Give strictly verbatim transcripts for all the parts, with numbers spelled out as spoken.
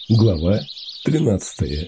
Глава тринадцатая.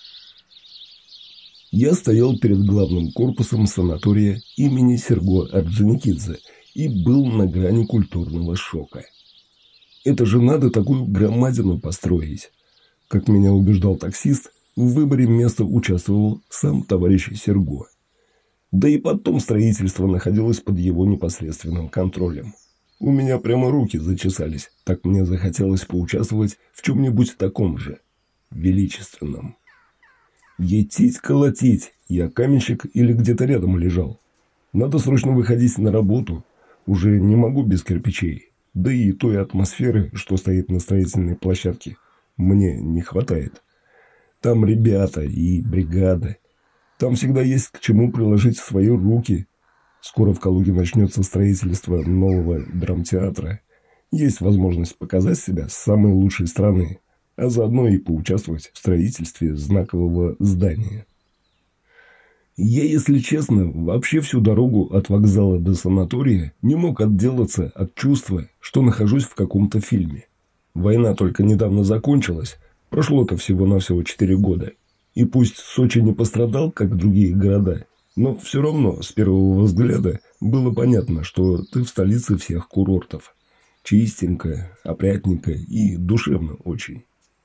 Я стоял перед главным корпусом санатория имени Серго Орджоникидзе и был на грани культурного шока. Это же надо такую громадину построить. Как меня убеждал таксист, в выборе места участвовал сам товарищ Серго. Да и потом строительство находилось под его непосредственным контролем. У меня прямо руки зачесались, так мне захотелось поучаствовать в чем-нибудь таком же, величественном. Етить-колотить, я каменщик или где-то рядом лежал. Надо срочно выходить на работу, уже не могу без кирпичей, да и той атмосферы, что стоит на строительной площадке, мне не хватает. Там ребята и бригада, там всегда есть к чему приложить свои руки. Скоро в Калуге начнется строительство нового драмтеатра. Есть возможность показать себя с самой лучшей стороны, а заодно и поучаствовать в строительстве знакового здания. Я, если честно, вообще всю дорогу от вокзала до санатория не мог отделаться от чувства, что нахожусь в каком-то фильме. Война только недавно закончилась, прошло-то всего-навсего четыре года. И пусть Сочи не пострадал, как другие города, но все равно с первого взгляда было понятно, что ты в столице всех курортов. Чистенько, опрятненько и душевно очень.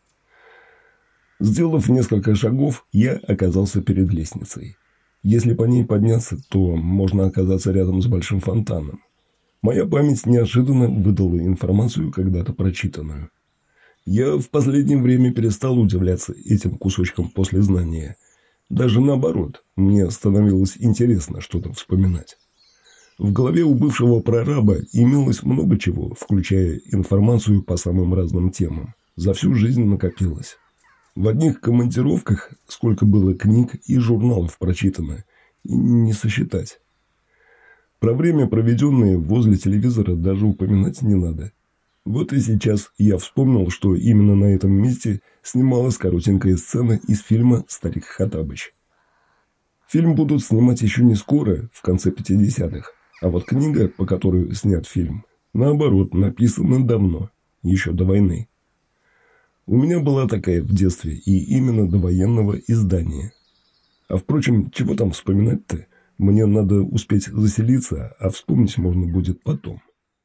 Сделав несколько шагов, я оказался перед лестницей. Если по ней подняться, то можно оказаться рядом с большим фонтаном. Моя память неожиданно выдала информацию, когда-то прочитанную. Я в последнее время перестал удивляться этим кусочкам послезнания. Даже наоборот, мне становилось интересно что-то вспоминать. В голове у бывшего прораба имелось много чего, включая информацию по самым разным темам. За всю жизнь накопилось. В одних командировках сколько было книг и журналов прочитано, и не сосчитать. Про время, проведенное возле телевизора, даже упоминать не надо. Вот и сейчас я вспомнил, что именно на этом месте снималась коротенькая сцена из фильма «Старик Хоттабыч». Фильм будут снимать еще не скоро, в конце пятидесятых, а вот книга, по которой снят фильм, наоборот, написана давно, еще до войны. У меня была такая в детстве и именно до военного издания. А впрочем, чего там вспоминать-то? Мне надо успеть заселиться, а вспомнить можно будет потом.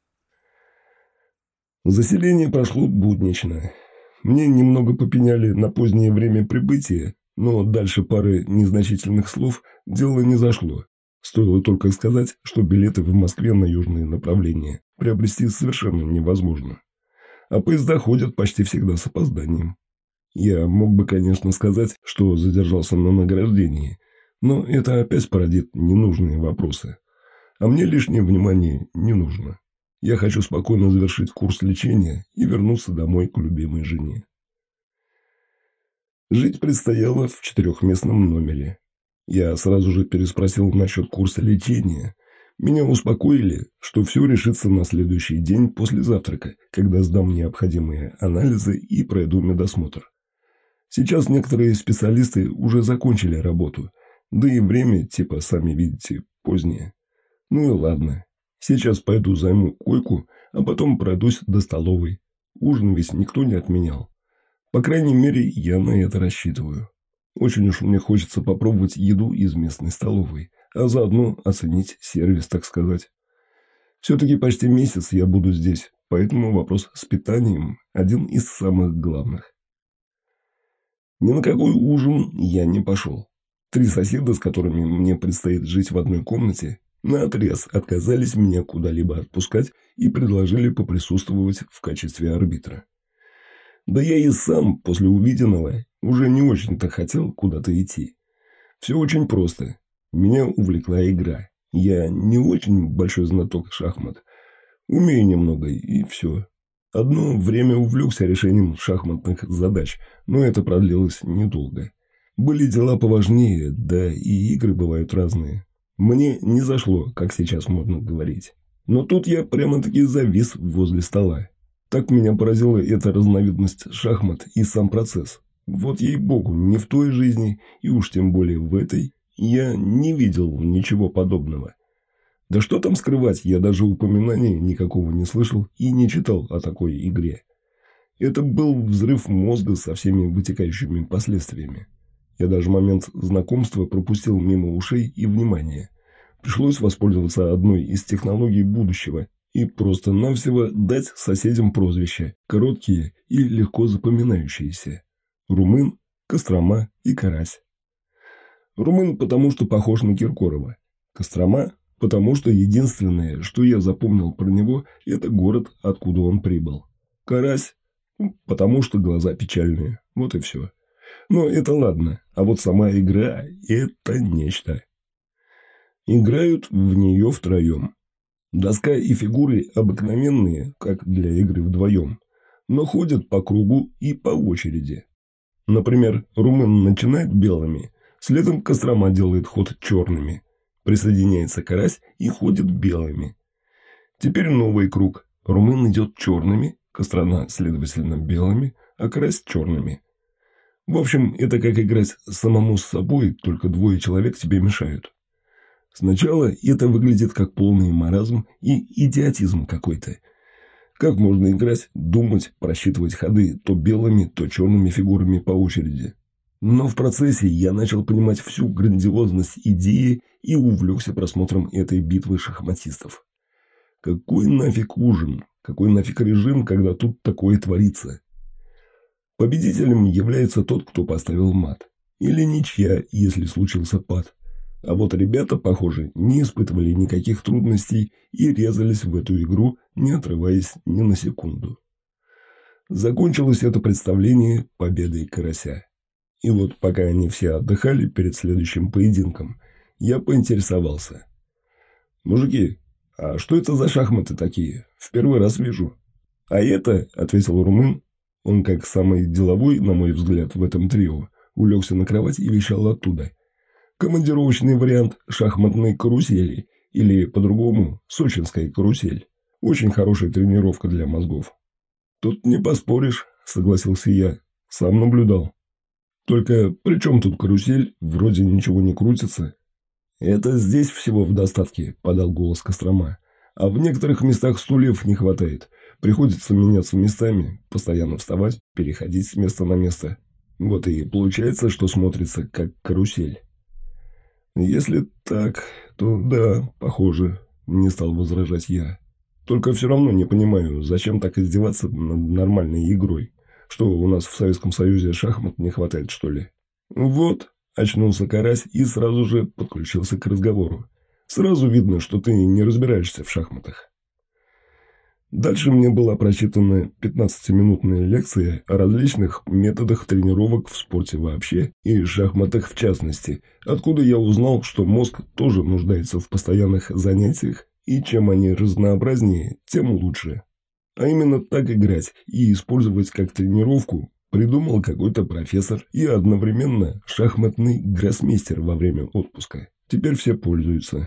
Заселение прошло буднично. Мне немного попеняли на позднее время прибытия, но дальше пары незначительных слов дело не зашло. Стоило только сказать, что билеты в Москве на южные направления приобрести совершенно невозможно. А поезда ходят почти всегда с опозданием. Я мог бы, конечно, сказать, что задержался на награждении, но это опять породит ненужные вопросы. А мне лишнее внимание не нужно. Я хочу спокойно завершить курс лечения и вернуться домой к любимой жене. Жить предстояло в четырехместном номере. Я сразу же переспросил насчет курса лечения. Меня успокоили, что все решится на следующий день после завтрака, когда сдам необходимые анализы и пройду медосмотр. Сейчас некоторые специалисты уже закончили работу, да и время, типа, сами видите, позднее. Ну и ладно. Сейчас пойду займу койку, а потом пройдусь до столовой. Ужин ведь никто не отменял. По крайней мере, я на это рассчитываю. Очень уж мне хочется попробовать еду из местной столовой, а заодно оценить сервис, так сказать. Все-таки почти месяц я буду здесь, поэтому вопрос с питанием один из самых главных. Ни на какой ужин я не пошел. Три соседа, с которыми мне предстоит жить в одной комнате, наотрез отказались меня куда-либо отпускать и предложили поприсутствовать в качестве арбитра. Да я и сам после увиденного уже не очень-то хотел куда-то идти. Все очень просто. Меня увлекла игра. Я не очень большой знаток шахмат. Умею немного, и все. Одно время увлекся решением шахматных задач, но это продлилось недолго. Были дела поважнее, да и игры бывают разные. Мне не зашло, как сейчас модно говорить. Но тут я прямо-таки завис возле стола. Так меня поразила эта разновидность шахмат и сам процесс. Вот ей-богу, ни в той жизни, и уж тем более в этой, я не видел ничего подобного. Да что там скрывать, я даже упоминания никакого не слышал и не читал о такой игре. Это был взрыв мозга со всеми вытекающими последствиями. Я даже момент знакомства пропустил мимо ушей и внимания. Пришлось воспользоваться одной из технологий будущего и просто-навсего дать соседям прозвища, короткие и легко запоминающиеся. Румын, Кострома и Карась. Румын, потому что похож на Киркорова. Кострома, потому что единственное, что я запомнил про него, это город, откуда он прибыл. Карась, потому что глаза печальные. Вот и все. Но это ладно, а вот сама игра – это нечто. Играют в нее втроем. Доска и фигуры обыкновенные, как для игры вдвоем, но ходят по кругу и по очереди. Например, Румын начинает белыми, следом Кострома делает ход черными, присоединяется Карась и ходит белыми. Теперь новый круг. Румын идет черными, Кострома, следовательно, белыми, а Карась черными. В общем, это как играть самому с собой, только двое человек тебе мешают. Сначала это выглядит как полный маразм и идиотизм какой-то. Как можно играть, думать, просчитывать ходы то белыми, то черными фигурами по очереди? Но в процессе я начал понимать всю грандиозность идеи и увлекся просмотром этой битвы шахматистов. Какой нафиг ужин? Какой нафиг режим, когда тут такое творится? Победителем является тот, кто поставил мат. Или ничья, если случился пад. А вот ребята, похоже, не испытывали никаких трудностей и резались в эту игру, не отрываясь ни на секунду. Закончилось это представление победой Карася. И вот пока они все отдыхали перед следующим поединком, я поинтересовался. «Мужики, а что это за шахматы такие? В первый раз вижу». «А это», — ответил Румын, он, как самый деловой, на мой взгляд, в этом трио, улегся на кровать и вещал оттуда. «Командировочный вариант шахматной карусели, или, по-другому, сочинская карусель. Очень хорошая тренировка для мозгов». «Тут не поспоришь», — согласился я, — «сам наблюдал». «Только при чем тут карусель? Вроде ничего не крутится». «Это здесь всего в достатке», — подал голос Кострома. «А в некоторых местах стульев не хватает. Приходится меняться местами, постоянно вставать, переходить с места на место. Вот и получается, что смотрится как карусель». «Если так, то да, похоже», — не стал возражать я. «Только все равно не понимаю, зачем так издеваться над нормальной игрой. Что, у нас в Советском Союзе шахмат не хватает, что ли?» «Вот», — очнулся Карась и сразу же подключился к разговору. «Сразу видно, что ты не разбираешься в шахматах». Дальше мне была прочитана пятнадцатиминутная лекция о различных методах тренировок в спорте вообще и шахматах в частности, откуда я узнал, что мозг тоже нуждается в постоянных занятиях, и чем они разнообразнее, тем лучше. А именно так играть и использовать как тренировку придумал какой-то профессор и одновременно шахматный гроссмейстер во время отпуска. Теперь все пользуются.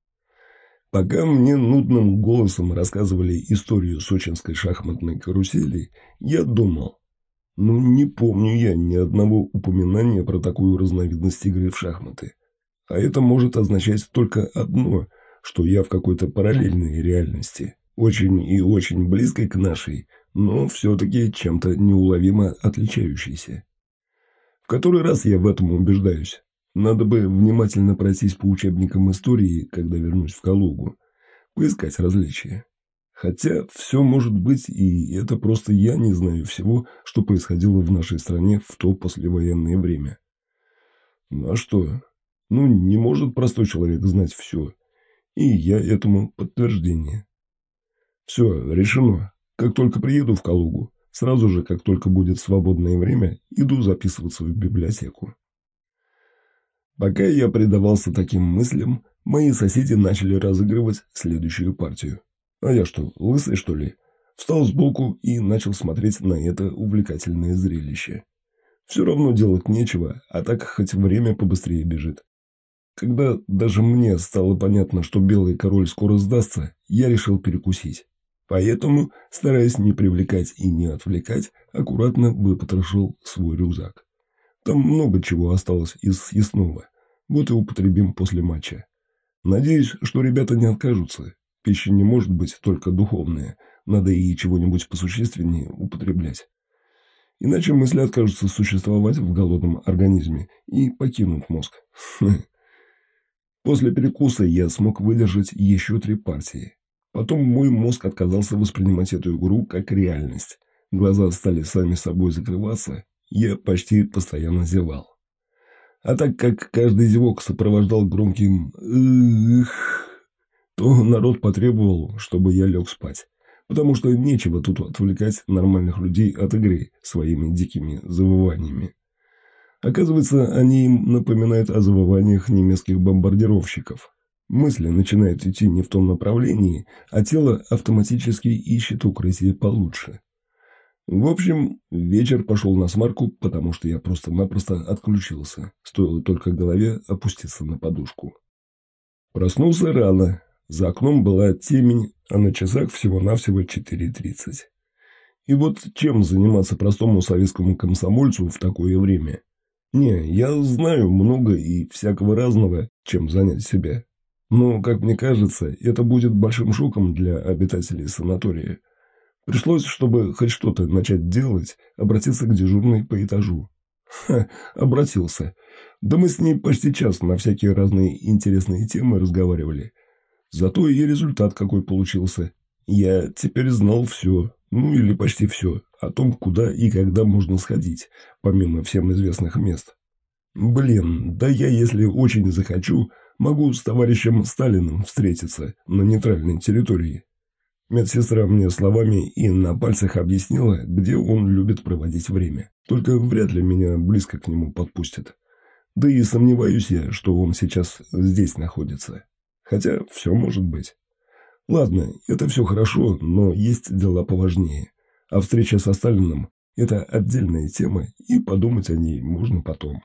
Пока мне нудным голосом рассказывали историю сочинской шахматной карусели, я думал, ну не помню я ни одного упоминания про такую разновидность игры в шахматы. А это может означать только одно, что я в какой-то параллельной реальности, очень и очень близкой к нашей, но все-таки чем-то неуловимо отличающейся. В который раз я в этом убеждаюсь. Надо бы внимательно пройтись по учебникам истории, когда вернусь в Калугу, поискать различия. Хотя все может быть, и это просто я не знаю всего, что происходило в нашей стране в то послевоенное время. Ну а что? Ну, не может простой человек знать все. И я этому подтверждение. Все, решено. Как только приеду в Калугу, сразу же, как только будет свободное время, иду записываться в библиотеку. Пока я предавался таким мыслям, мои соседи начали разыгрывать следующую партию. А я что, лысый, что ли? Встал сбоку и начал смотреть на это увлекательное зрелище. Все равно делать нечего, а так хоть время побыстрее бежит. Когда даже мне стало понятно, что белый король скоро сдастся, я решил перекусить. Поэтому, стараясь не привлекать и не отвлекать, аккуратно выпотрошил свой рюкзак. Там много чего осталось из съестного. Вот и употребим после матча. Надеюсь, что ребята не откажутся. Пища не может быть только духовная. Надо и чего-нибудь посущественнее употреблять. Иначе мысли откажутся существовать в голодном организме и покинут мозг. После перекуса я смог выдержать еще три партии. Потом мой мозг отказался воспринимать эту игру как реальность. Глаза стали сами собой закрываться, я почти постоянно зевал. А так как каждый зевок сопровождал громким «эх», то народ потребовал, чтобы я лег спать. Потому что нечего тут отвлекать нормальных людей от игры своими дикими завываниями. Оказывается, они им напоминают о завываниях немецких бомбардировщиков. Мысли начинают идти не в том направлении, а тело автоматически ищет укрытие получше. В общем, вечер пошел на смарку, потому что я просто-напросто отключился. Стоило только голове опуститься на подушку. Проснулся рано. За окном была темень, а на часах всего-навсего четыре тридцать. И вот чем заниматься простому советскому комсомольцу в такое время? Не, я знаю много и всякого разного, чем занять себя. Но, как мне кажется, это будет большим шоком для обитателей санатория. Пришлось, чтобы хоть что-то начать делать, обратиться к дежурной по этажу. Ха, обратился. Да мы с ней почти час на всякие разные интересные темы разговаривали. Зато и результат какой получился. Я теперь знал все, ну или почти все, о том, куда и когда можно сходить, помимо всем известных мест. Блин, да я, если очень захочу, могу с товарищем Сталиным встретиться на нейтральной территории. Медсестра мне словами и на пальцах объяснила, где он любит проводить время. Только вряд ли меня близко к нему подпустят. Да и сомневаюсь я, что он сейчас здесь находится. Хотя все может быть. Ладно, это все хорошо, но есть дела поважнее. А встреча со Сталиным – это отдельная тема, и подумать о ней можно потом.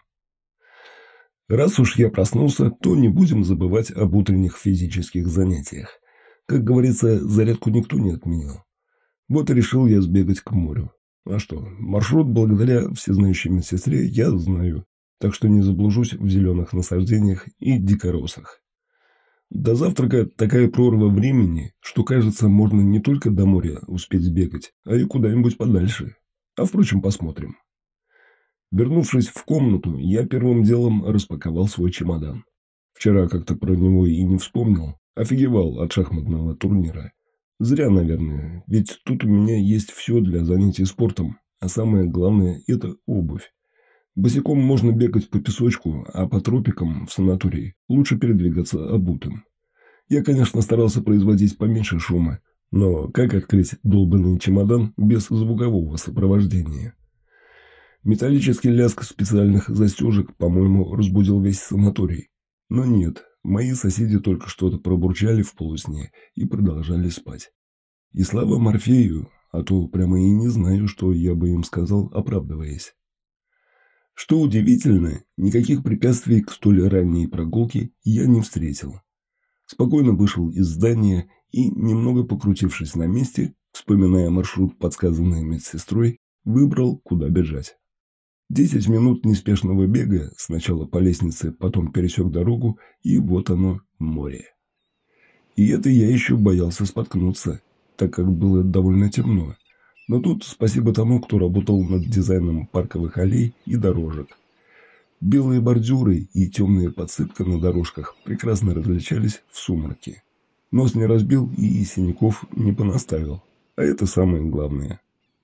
Раз уж я проснулся, то не будем забывать об утренних физических занятиях. Как говорится, зарядку никто не отменял. Вот и решил я сбегать к морю. А что, маршрут благодаря всезнающей медсестре я знаю, так что не заблужусь в зеленых насаждениях и дикоросах. До завтрака такая прорва времени, что, кажется, можно не только до моря успеть сбегать, а и куда-нибудь подальше. А, впрочем, посмотрим. Вернувшись в комнату, я первым делом распаковал свой чемодан. Вчера как-то про него и не вспомнил, офигевал от шахматного турнира. Зря, наверное, ведь тут у меня есть все для занятий спортом, а самое главное – это обувь. Босиком можно бегать по песочку, а по тропикам в санатории лучше передвигаться обутым. Я, конечно, старался производить поменьше шума, но как открыть долбанный чемодан без звукового сопровождения? Металлический лязг специальных застежек, по-моему, разбудил весь санаторий. Но нет, мои соседи только что-то пробурчали в полусне и продолжали спать. И слава Морфею, а то прямо и не знаю, что я бы им сказал, оправдываясь. Что удивительно, никаких препятствий к столь ранней прогулке я не встретил. Спокойно вышел из здания и, немного покрутившись на месте, вспоминая маршрут, подсказанный медсестрой, выбрал, куда бежать. Десять минут неспешного бега, сначала по лестнице, потом пересек дорогу, и вот оно, море. И это я еще боялся споткнуться, так как было довольно темно. Но тут спасибо тому, кто работал над дизайном парковых аллей и дорожек. Белые бордюры и темная подсыпка на дорожках прекрасно различались в сумраке. Нос не разбил и синяков не понаставил. А это самое главное.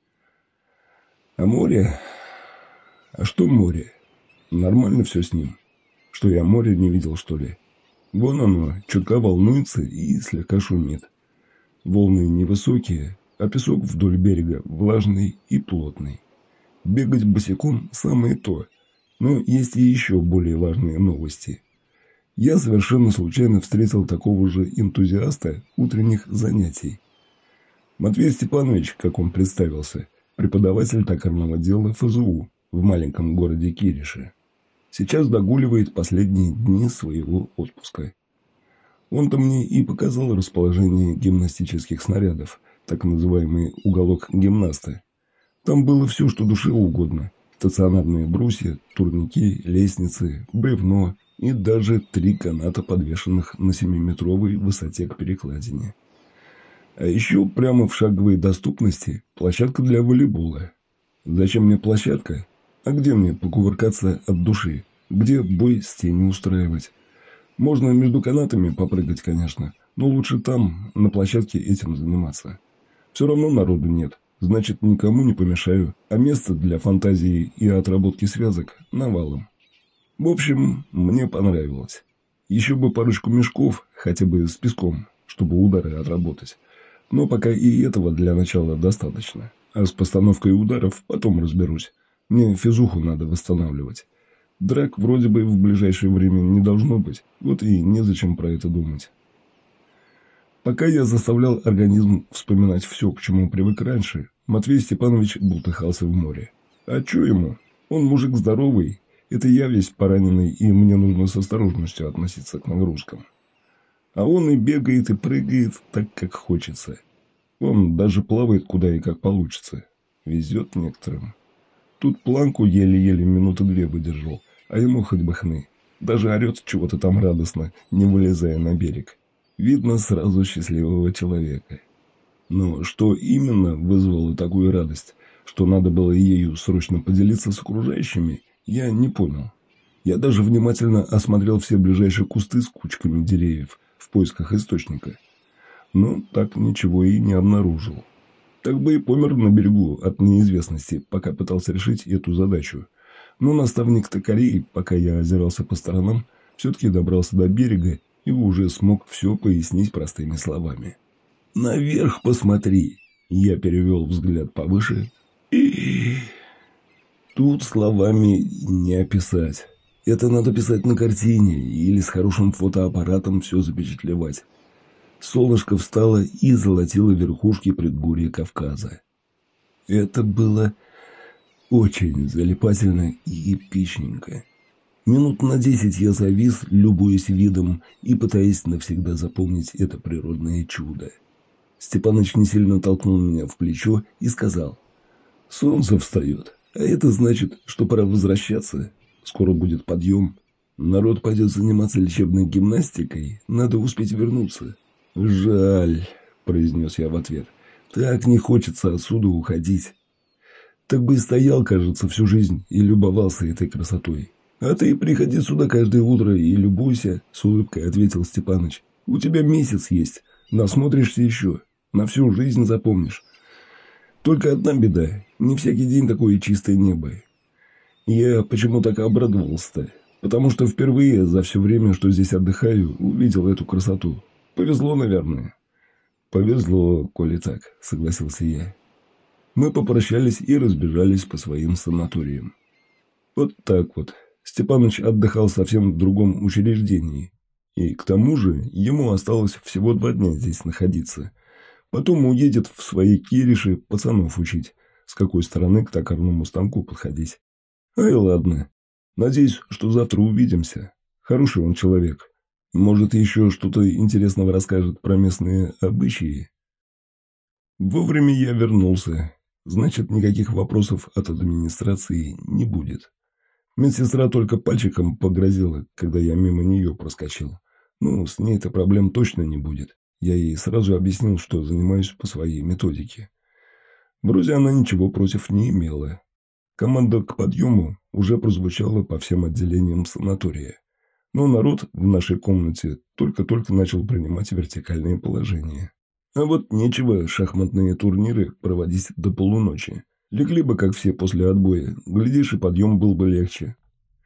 А море... А что море? Нормально все с ним. Что я море не видел, что ли? Вон оно, чутка волнуется и слегка шумит. Волны невысокие, а песок вдоль берега влажный и плотный. Бегать босиком – самое то. Но есть и еще более важные новости. Я совершенно случайно встретил такого же энтузиаста утренних занятий. Матвей Степанович, как он представился, преподаватель токарного дела эф зэ у в маленьком городе Кирише. Сейчас догуливает последние дни своего отпуска. Он-то мне и показал расположение гимнастических снарядов, так называемый уголок гимнаста. Там было все, что душе угодно. Стационарные брусья, турники, лестницы, бревно и даже три каната, подвешенных на семиметровой высоте к перекладине. А еще прямо в шаговой доступности площадка для волейбола. Зачем мне площадка? А где мне покувыркаться от души? Где бой с тенью устраивать? Можно между канатами попрыгать, конечно, но лучше там, на площадке, этим заниматься. Все равно народу нет, значит, никому не помешаю, а место для фантазии и отработки связок навалом. В общем, мне понравилось. Еще бы парочку мешков, хотя бы с песком, чтобы удары отработать. Но пока и этого для начала достаточно. А с постановкой ударов потом разберусь. Мне физуху надо восстанавливать. Драк вроде бы в ближайшее время не должно быть, вот и незачем про это думать. Пока я заставлял организм вспоминать все, к чему привык раньше, Матвей Степанович бултыхался в море. А чё ему? Он мужик здоровый, это я весь пораненный, и мне нужно с осторожностью относиться к нагрузкам. А он и бегает, и прыгает так, как хочется. Он даже плавает куда и как получится. Везет некоторым. Тут планку еле-еле минуты две выдержал, а ему хоть бы хны. Даже орет чего-то там радостно, не вылезая на берег. Видно сразу счастливого человека. Но что именно вызвало такую радость, что надо было ею срочно поделиться с окружающими, я не понял. Я даже внимательно осмотрел все ближайшие кусты с кучками деревьев в поисках источника. Но так ничего и не обнаружил. Так бы и помер на берегу от неизвестности, пока пытался решить эту задачу. Но наставник токарей, пока я озирался по сторонам, все-таки добрался до берега и уже смог все пояснить простыми словами. «Наверх посмотри!» Я перевел взгляд повыше. И... Тут словами не описать. Это надо писать на картине или с хорошим фотоаппаратом все запечатлевать. Солнышко встало и золотило верхушки предгорья Кавказа. Это было очень залипательно и эпичненько. Минут на десять я завис, любуясь видом и пытаясь навсегда запомнить это природное чудо. Степаныч не сильно толкнул меня в плечо и сказал: «Солнце встает, а это значит, что пора возвращаться. Скоро будет подъем. Народ пойдет заниматься лечебной гимнастикой, надо успеть вернуться». «Жаль», — произнес я в ответ. «Так не хочется отсюда уходить. Так бы и стоял, кажется, всю жизнь и любовался этой красотой». «А ты приходи сюда каждое утро и любуйся», — с улыбкой ответил Степаныч. «У тебя месяц есть, насмотришься еще, на всю жизнь запомнишь. Только одна беда, не всякий день такое чистое небо». Я почему так обрадовался-то? Потому что впервые за все время, что здесь отдыхаю, увидел эту красоту. Повезло, наверное. Повезло, коли так, согласился я. Мы попрощались и разбежались по своим санаториям. Вот так вот. Степаныч отдыхал совсем в другом учреждении. И к тому же ему осталось всего два дня здесь находиться. Потом уедет в свои кириши пацанов учить, с какой стороны к токарному станку подходить. Ай, ладно. Надеюсь, что завтра увидимся. Хороший он человек. Может, еще что-то интересного расскажет про местные обычаи. Вовремя я вернулся. Значит, никаких вопросов от администрации не будет. Медсестра только пальчиком погрозила, когда я мимо нее проскочил. Ну, с ней-то проблем точно не будет. Я ей сразу объяснил, что занимаюсь по своей методике. Вроде она ничего против не имела. Команда к подъему уже прозвучала по всем отделениям санатория. Но народ в нашей комнате только-только начал принимать вертикальные положения. А вот нечего шахматные турниры проводить до полуночи. Легли бы, как все, после отбоя. Глядишь, и подъем был бы легче.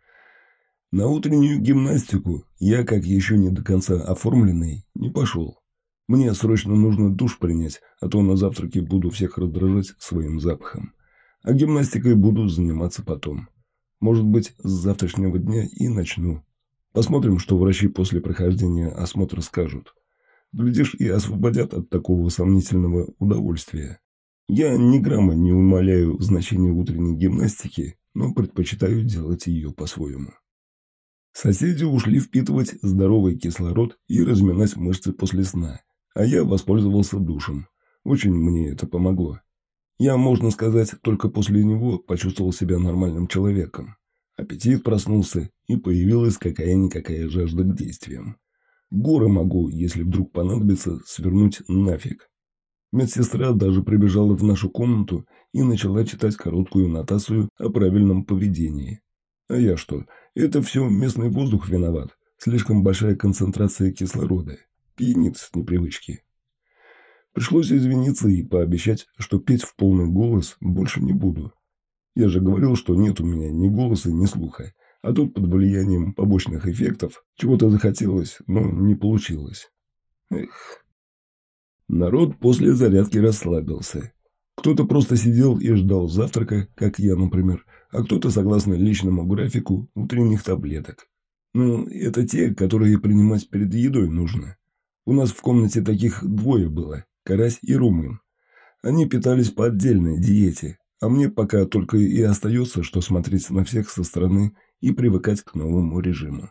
На утреннюю гимнастику я, как еще не до конца оформленный, не пошел. Мне срочно нужно душ принять, а то на завтраке буду всех раздражать своим запахом. А гимнастикой буду заниматься потом. Может быть, с завтрашнего дня и начну. Посмотрим, что врачи после прохождения осмотра скажут. Глядишь, и освободят от такого сомнительного удовольствия. Я ни грамма не умаляю значения утренней гимнастики, но предпочитаю делать ее по-своему. Соседи ушли впитывать здоровый кислород и разминать мышцы после сна, а я воспользовался душем. Очень мне это помогло. Я, можно сказать, только после него почувствовал себя нормальным человеком. Аппетит проснулся, и появилась какая-никакая жажда к действиям. Горы могу, если вдруг понадобится, свернуть нафиг. Медсестра даже прибежала в нашу комнату и начала читать короткую нотацию о правильном поведении. А я что? Это все местный воздух виноват. Слишком большая концентрация кислорода. Пьянит с непривычки. Пришлось извиниться и пообещать, что петь в полный голос больше не буду. Я же говорил, что нет у меня ни голоса, ни слуха. А тут под влиянием побочных эффектов чего-то захотелось, но не получилось. Эх. Народ после зарядки расслабился. Кто-то просто сидел и ждал завтрака, как я, например, а кто-то, согласно личному графику, утренних таблеток. Ну, это те, которые принимать перед едой нужно. У нас в комнате таких двое было, Карась и Румын. Они питались по отдельной диете, а мне пока только и остается, что смотреть на всех со стороны и привыкать к новому режиму.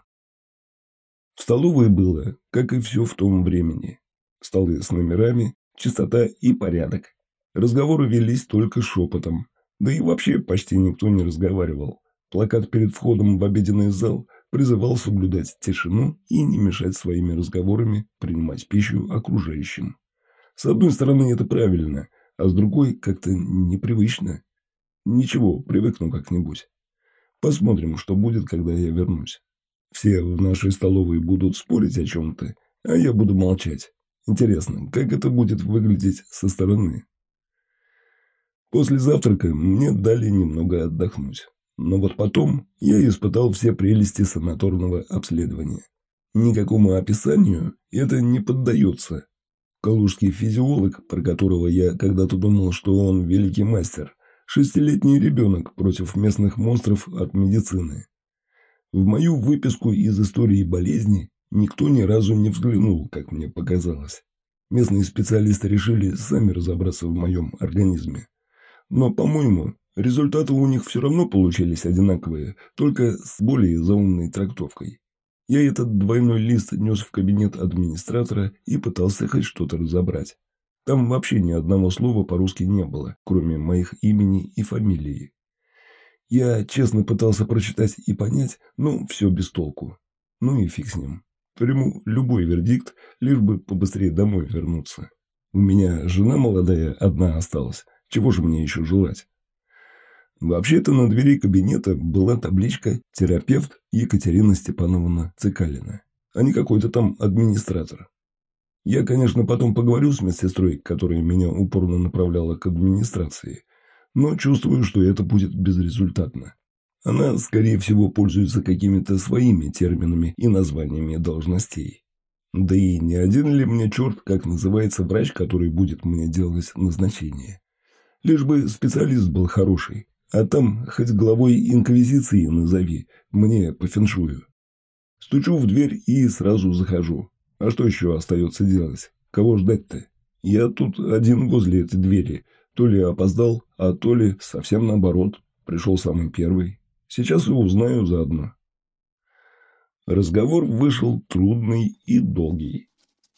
В столовой было, как и все в том времени. Столы с номерами, чистота и порядок. Разговоры велись только шепотом. Да и вообще почти никто не разговаривал. Плакат перед входом в обеденный зал призывал соблюдать тишину и не мешать своими разговорами принимать пищу окружающим. С одной стороны, это правильно, а с другой как-то непривычно. Ничего, привыкну как-нибудь. Посмотрим, что будет, когда я вернусь. Все в нашей столовой будут спорить о чем-то, а я буду молчать. Интересно, как это будет выглядеть со стороны? После завтрака мне дали немного отдохнуть. Но вот потом я испытал все прелести санаторного обследования. Никакому описанию это не поддается. Калужский физиолог, про которого я когда-то думал, что он великий мастер, шестилетний ребенок против местных монстров от медицины. В мою выписку из истории болезни никто ни разу не взглянул, как мне показалось. Местные специалисты решили сами разобраться в моем организме. Но, по-моему, результаты у них все равно получились одинаковые, только с более заумной трактовкой. Я этот двойной лист нес в кабинет администратора и пытался хоть что-то разобрать. Там вообще ни одного слова по-русски не было, кроме моих имени и фамилии. Я честно пытался прочитать и понять, но все без толку. Ну и фиг с ним. Приму любой вердикт, лишь бы побыстрее домой вернуться. У меня жена молодая одна осталась. Чего же мне еще желать? Вообще-то на двери кабинета была табличка «Терапевт Екатерина Степановна Цикалина», а не какой-то там администратор. Я, конечно, потом поговорю с медсестрой, которая меня упорно направляла к администрации, но чувствую, что это будет безрезультатно. Она, скорее всего, пользуется какими-то своими терминами и названиями должностей. Да и не один ли мне черт, как называется врач, который будет мне делать назначение? Лишь бы специалист был хороший, а там хоть главой инквизиции назови, мне по феншую. Стучу в дверь и сразу захожу. А что еще остается делать? Кого ждать-то? Я тут один возле этой двери. То ли опоздал, а то ли совсем наоборот. Пришел самый первый. Сейчас и узнаю заодно. Разговор вышел трудный и долгий.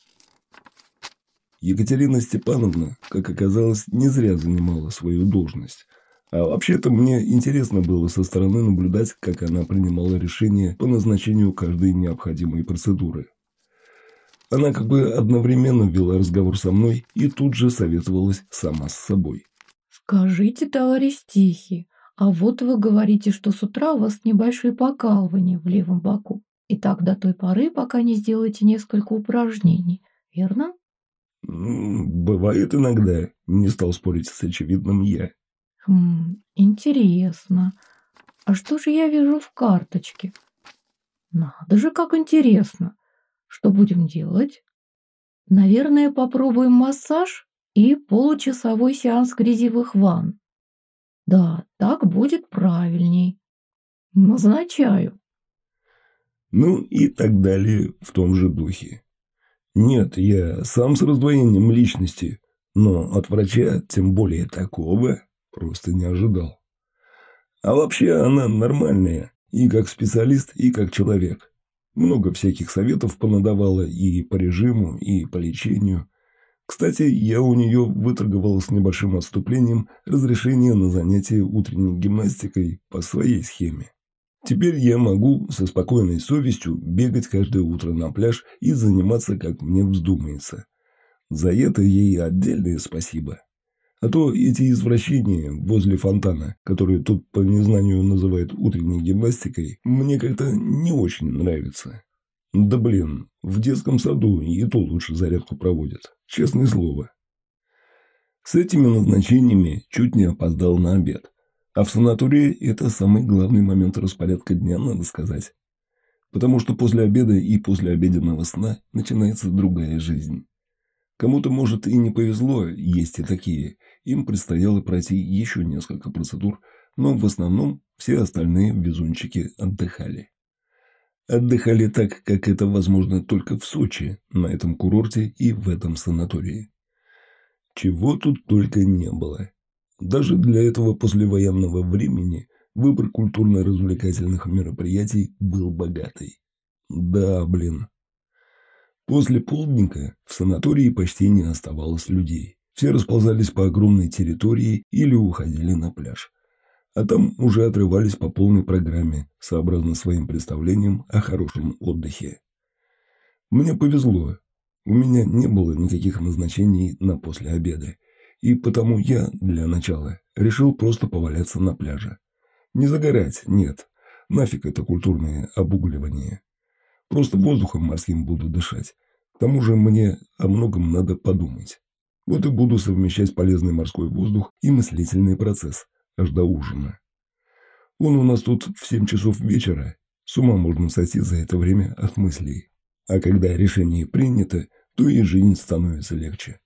Екатерина Степановна, как оказалось, не зря занимала свою должность. А вообще-то мне интересно было со стороны наблюдать, как она принимала решения по назначению каждой необходимой процедуры. Она как бы одновременно вела разговор со мной и тут же советовалась сама с собой. «Скажите, товарищ Тихий, а вот вы говорите, что с утра у вас небольшое покалывание в левом боку, и так до той поры, пока не сделаете несколько упражнений, верно?» «Бывает иногда», — не стал спорить с очевидным я. «Хм, интересно. А что же я вижу в карточке? Надо же, как интересно. Что будем делать? Наверное, попробуем массаж и получасовой сеанс грязевых ванн. Да, так будет правильней. Назначаю». Ну и так далее в том же духе. Нет, я сам с раздвоением личности, но от врача, тем более такого, просто не ожидал. А вообще она нормальная, и как специалист, и как человек. Много всяких советов понадавала и по режиму, и по лечению. Кстати, я у нее выторговал с небольшим отступлением разрешение на занятие утренней гимнастикой по своей схеме. Теперь я могу со спокойной совестью бегать каждое утро на пляж и заниматься, как мне вздумается. За это ей отдельное спасибо. А то эти извращения возле фонтана, которые тут по незнанию называют утренней гимнастикой, мне как-то не очень нравятся. Да блин, в детском саду и то лучше зарядку проводят. Честное слово. С этими назначениями чуть не опоздал на обед. А в санатории это самый главный момент распорядка дня, надо сказать. Потому что после обеда и после обеденного сна начинается другая жизнь. Кому-то, может, и не повезло, есть и такие. Им предстояло пройти еще несколько процедур, но в основном все остальные везунчики отдыхали. Отдыхали так, как это возможно только в Сочи, на этом курорте и в этом санатории. Чего тут только не было. Даже для этого послевоенного времени выбор культурно-развлекательных мероприятий был богатый. Да, блин. После полдника в санатории почти не оставалось людей. Все расползались по огромной территории или уходили на пляж. А там уже отрывались по полной программе, сообразно своим представлениям о хорошем отдыхе. Мне повезло. У меня не было никаких назначений на после обеда, и потому я, для начала, решил просто поваляться на пляже. Не загорать, нет. Нафиг это культурное обугливание. Просто воздухом морским буду дышать. К тому же мне о многом надо подумать. Вот и буду совмещать полезный морской воздух и мыслительный процесс, аж до ужина. Он у нас тут в семь часов вечера. С ума можно сойти за это время от мыслей. А когда решение принято, то и жизнь становится легче.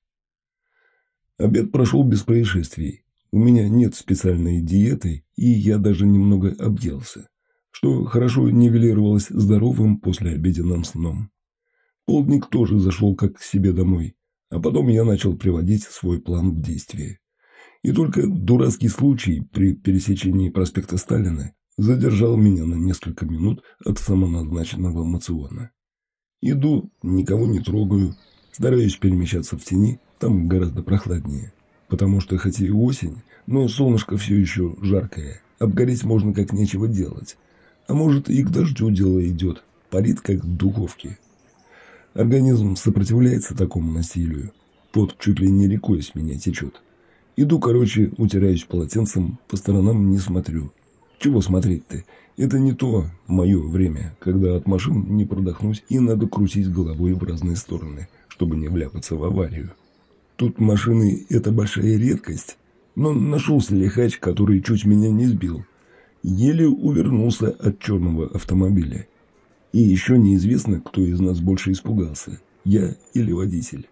Обед прошел без происшествий. У меня нет специальной диеты, и я даже немного объелся, что хорошо нивелировалось здоровым послеобеденным сном. Полдник тоже зашел как к себе домой, а потом я начал приводить свой план в действие. И только дурацкий случай при пересечении проспекта Сталина задержал меня на несколько минут от самоназначенного мациона. Иду, никого не трогаю, стараюсь перемещаться в тени, там гораздо прохладнее. Потому что хоть и осень, но солнышко все еще жаркое, обгореть можно как нечего делать. А может и к дождю дело идет, парит как в духовке. Организм сопротивляется такому насилию, пот чуть ли не рекой с меня течет. Иду, короче, утираюсь полотенцем, по сторонам не смотрю. Чего смотреть-то? Это не то мое время, когда от машин не продохнуть и надо крутить головой в разные стороны, чтобы не вляпаться в аварию. Тут машины – это большая редкость, но нашелся лихач, который чуть меня не сбил. Еле увернулся от черного автомобиля. И еще неизвестно, кто из нас больше испугался – я или водитель.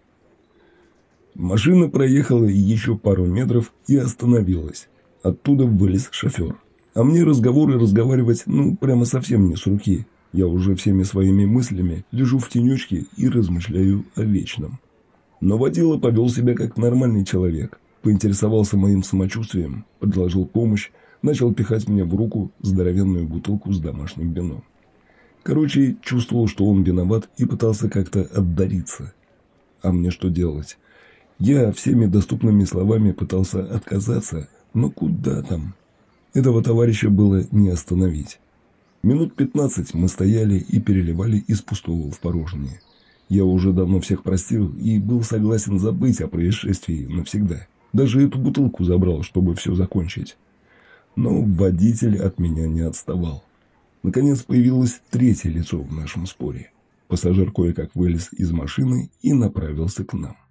Машина проехала еще пару метров и остановилась. Оттуда вылез шофер. А мне разговоры разговаривать, ну, прямо совсем не с руки. Я уже всеми своими мыслями лежу в тенечке и размышляю о вечном. Но водила повел себя как нормальный человек. Поинтересовался моим самочувствием, предложил помощь, начал пихать мне в руку здоровенную бутылку с домашним вином. Короче, чувствовал, что он виноват и пытался как-то отдариться. А мне что делать? Я всеми доступными словами пытался отказаться, но куда там? Этого товарища было не остановить. Минут пятнадцать мы стояли и переливали из пустого в порожнее. Я уже давно всех простил и был согласен забыть о происшествии навсегда. Даже эту бутылку забрал, чтобы все закончить. Но водитель от меня не отставал. Наконец появилось третье лицо в нашем споре. Пассажир кое-как вылез из машины и направился к нам.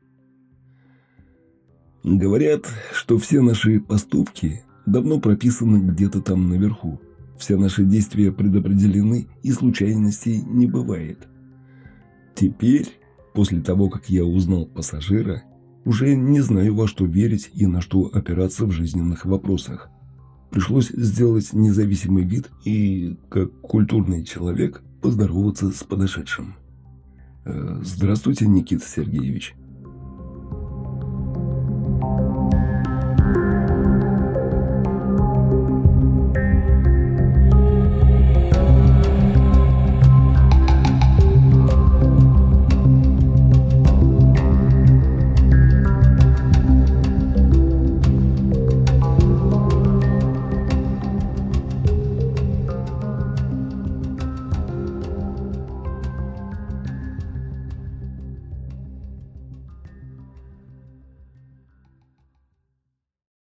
Говорят, что все наши поступки давно прописаны где-то там наверху. Все наши действия предопределены, и случайностей не бывает. Теперь, после того, как я узнал пассажира, уже не знаю, во что верить и на что опираться в жизненных вопросах. Пришлось сделать независимый вид и, как культурный человек, поздороваться с подошедшим. «Здравствуйте, Никита Сергеевич.